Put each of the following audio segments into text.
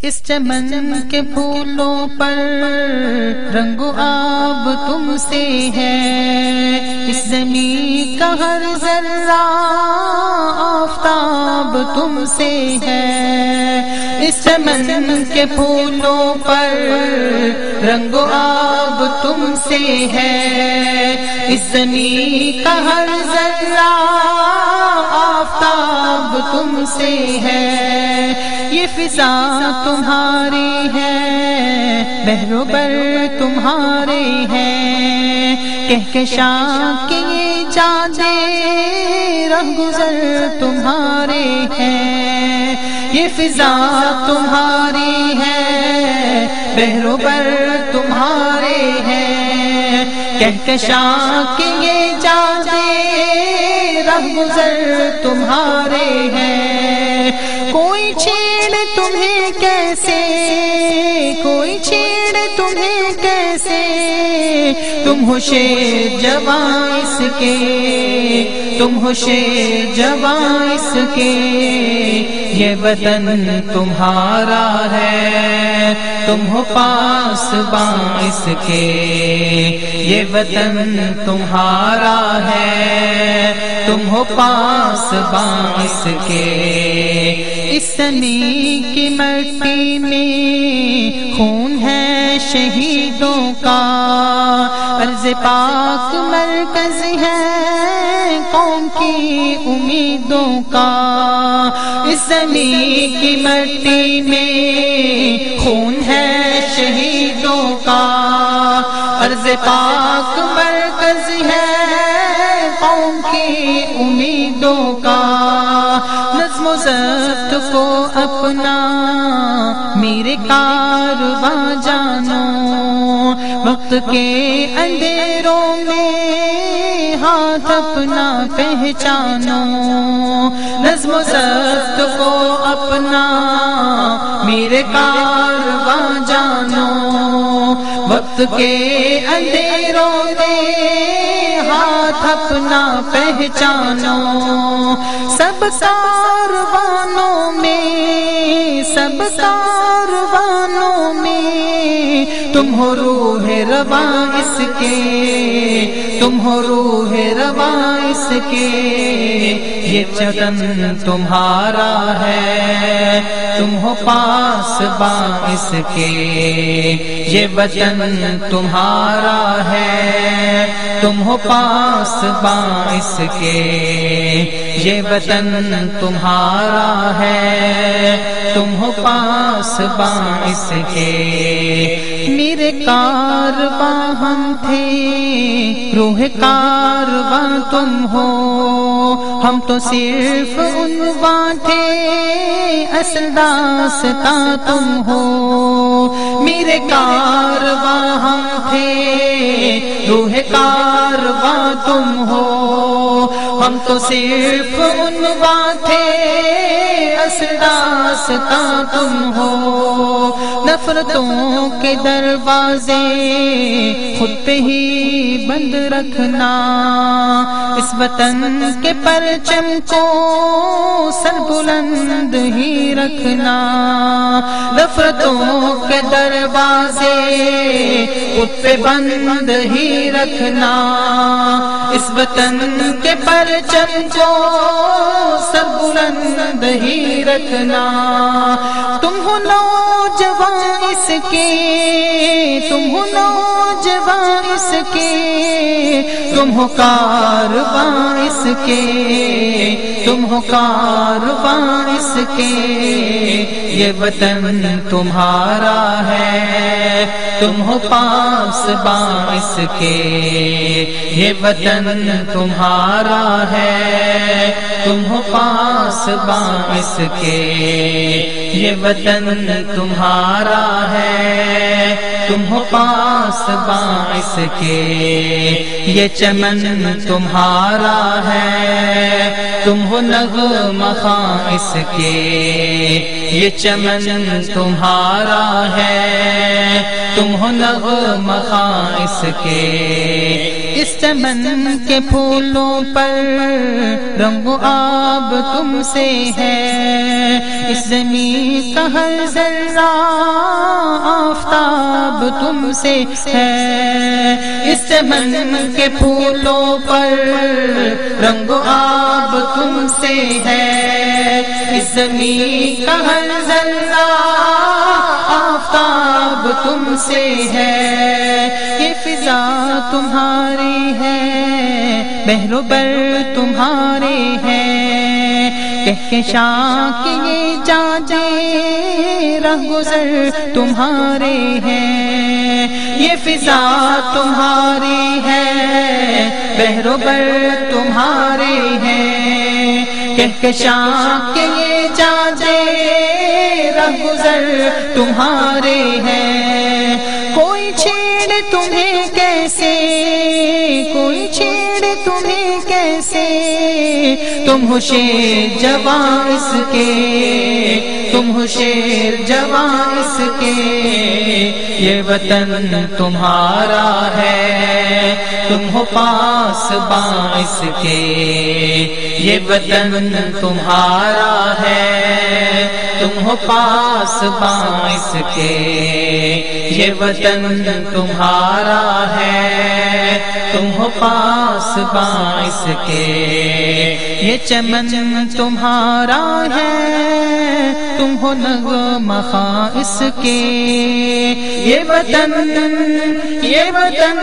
اس چمن کے پھولوں پر رنگ و آب تم سے ہے، اس زمین کا ہر ذرہ آفتاب تم سے ہے۔ اس چمن کے پھولوں پر رنگ و آب تم سے ہے، اس زمین کا ہر ذرہ آفتاب تم سے ہے۔ یہ فضا تمہاری ہے، بحر و بر تمہارے ہیں، کہکشاں کے یہ جادے رہگزر تمہارے ہیں۔ یہ فضا تمہاری ہے، بحر و بر تمہارے ہیں، کہکشاں کے یہ جادے رہگزر تمہارے ہیں۔ کوئی چھیڑ تمہیں کیسے، کوئی چھیڑ تمہیں کیسے، تم ہو شیر جواں اس کے، تم ہو شیر جواں اس کے۔ یہ وطن تمہارا ہے، تم ہو پاسباں اس کے۔ یہ وطن تمہارا ہے، تم ہو پاسباں اس کے۔ اس سنی کی مٹی میں خون ہے شہیدوں کا، عرض پاک مرکز ہے قوم کی امیدوں کا۔ اس زمین کی مٹی میں خون ہے شہیدوں کا، عرض پاک مرکز ہے قوم کی امیدوں کا۔ نظم و ضبط کو اپنا میرے کارواں جانو، وقت کے اندھیروں میں ہاتھ اپنا پہچانو۔ نظم و ضبط کو اپنا میرے کارواں جانو، وقت کے اندھیروں میں ہاتھ اپنا پہچانو۔ سب کاروانوں میں، سب کاروانوں میں تم ہو روح رواں اس کے، تم ہو روح رواں اس کے۔ یہ وطن تمہارا ہے، تم ہو پاسباں اس کے۔ یہ وطن تمہارا ہے، تم ہو پاسباں اس کے۔ یہ وطن تمہارا ہے، تم ہو پاسباں اس کے۔ میرے کارواں ہم تھے، روح کارواں تم ہو، ہم تو صرف عنواں تھے، اصل داستاں تم ہو۔ میرے کارواں ہم تھے، روح کارواں تم ہو، ہم تو صرف عنواں تھے، اصل داستاں تم ہو۔ نفرتوں کے دروازے خود پہ ہی بند رکھنا، اس وطن کے پرچم کو سر بلند ہی رکھنا۔ نفرتوں کے دروازے خود پہ بند ہی رکھنا، اس وطن کے پرچم کو سر بلند ہی رکھنا۔ تم ہو نوجوان اس کے، تم ہو نوجوان اس کے، تم ہو کارواں اس کے، تم ہو کارواں اس کے۔ یہ وطن تمہارا ہے، تم ہو پاسباں اس کے۔ یہ وطن تمہارا ہے، تم ہو پاسباں اس کے۔ یہ وطن تمہارا ہے، تم ہو پاسباں اس کے۔ یہ چمن تمہارا ہے، تم ہو نغمہ خواں اس کے۔ یہ چمن تمہارا ہے، تم ہو نغمہ خواں اس کے، اس چمن کے پھولوں پر رنگ و آب تم سے ہے، اس زمین کا ہر ذرہ آفتاب تم سے ہے، اس چمن کے پھولوں پر رنگ و آب تم سے ہے، اس زمین کا ہر ذرہ آفتاب تم سے ہے، یہ فضا تمہاری ہے، بحر و بر تمہارے ہیں، کہکشاں کے یہ جانچے رہ گزر تمہارے ہیں، یہ فضا تمہاری ہے، بحر و بر تمہارے ہیں، کہکشاں کے یہ جانچے رہ گزر تمہارے ہیں، کوئی چھیڑ تمہیں کیسے، کوئی چھیڑ تمہیں کیسے، تم ہو شیر جواں اس کے، تم ہو شیر جواں اس کے، یہ وطن تمہارا ہے، تم ہو پاسباں اس کے، یہ وطن تمہارا ہے، تم ہو پاسباں اس کے، یہ وطن تمہارا ہے، تم ہو پاسباں اس کے، یہ چمن تمہارا ہے، تم ہو نغمہ خواں اس کے، یہ وطن، یہ وطن،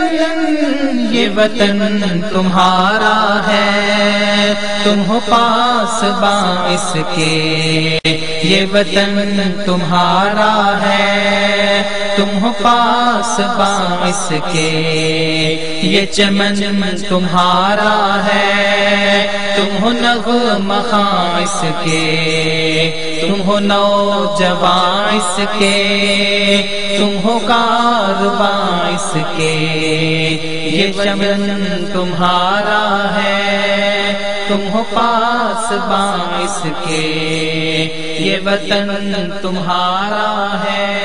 یہ وطن تمہارا ہے، تم ہو پاسباں اس کے، یہ وطن تمہارا ہے، تم ہو پاسباں اس کے، یہ چمن تمہارا ہے، تم ہو نغمہ خواں اس کے، تم ہو نوجواں اس کے، تم ہو کارواں اس کے، یہ چمن تمہارا ہے، تم ہو پاسباں اس کے، یہ وطن تمہارا ہے،